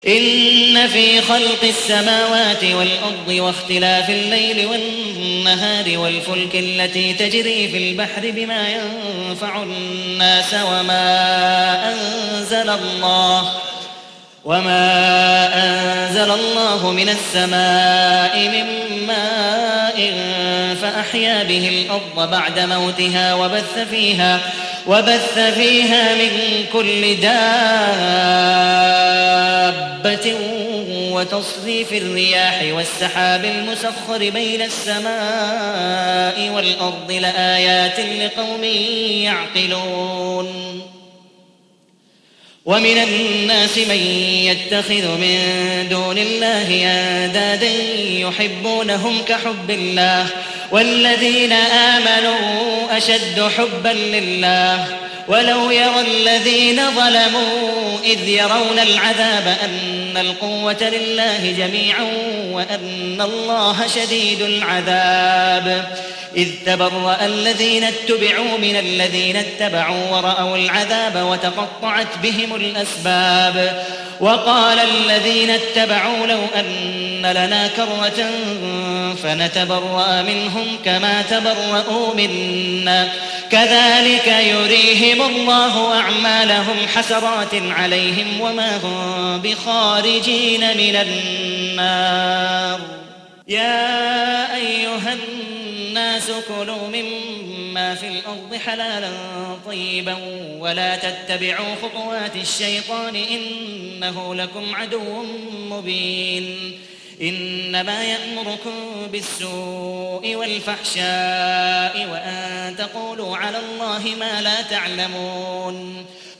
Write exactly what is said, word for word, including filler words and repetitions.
إن في خلق السماوات والأرض واختلاف الليل والنهار والفلك التي تجري في البحر بما ينفع الناس وما أنزل الله وما أنزل الله من السماء من ماء فأحيا به الأرض بعد موتها وبث فيها وبث فيها من كل دابة وتصريف الرياح والسحاب المسخر بين السماء والأرض لآيات لقوم يعقلون. ومن الناس من يتخذ من دون الله أندادا يحبونهم كحب الله والذين آمنوا أشد حبا لله ولو يرى الذين ظلموا إذ يرون العذاب أن القوة لله جميعا وأن الله شديد العذاب إذ تبرأ الذين اتبعوا من الذين اتبعوا ورأوا العذاب وتقطعت بهم الأسباب وقال الذين اتبعوا لو أن لنا كرة فنتبرأ منهم كما تبرؤوا منا كذلك يريهم الله أعمالهم حسرات عليهم وما هم بخارجين من النار. يا أيها الناس كلوا مما في الأرض حلالا طيبا ولا تتبعوا خطوات الشيطان إنه لكم عدو مبين. إنما يأمركم بالسوء والفحشاء وأن تقولوا على الله ما لا تعلمون.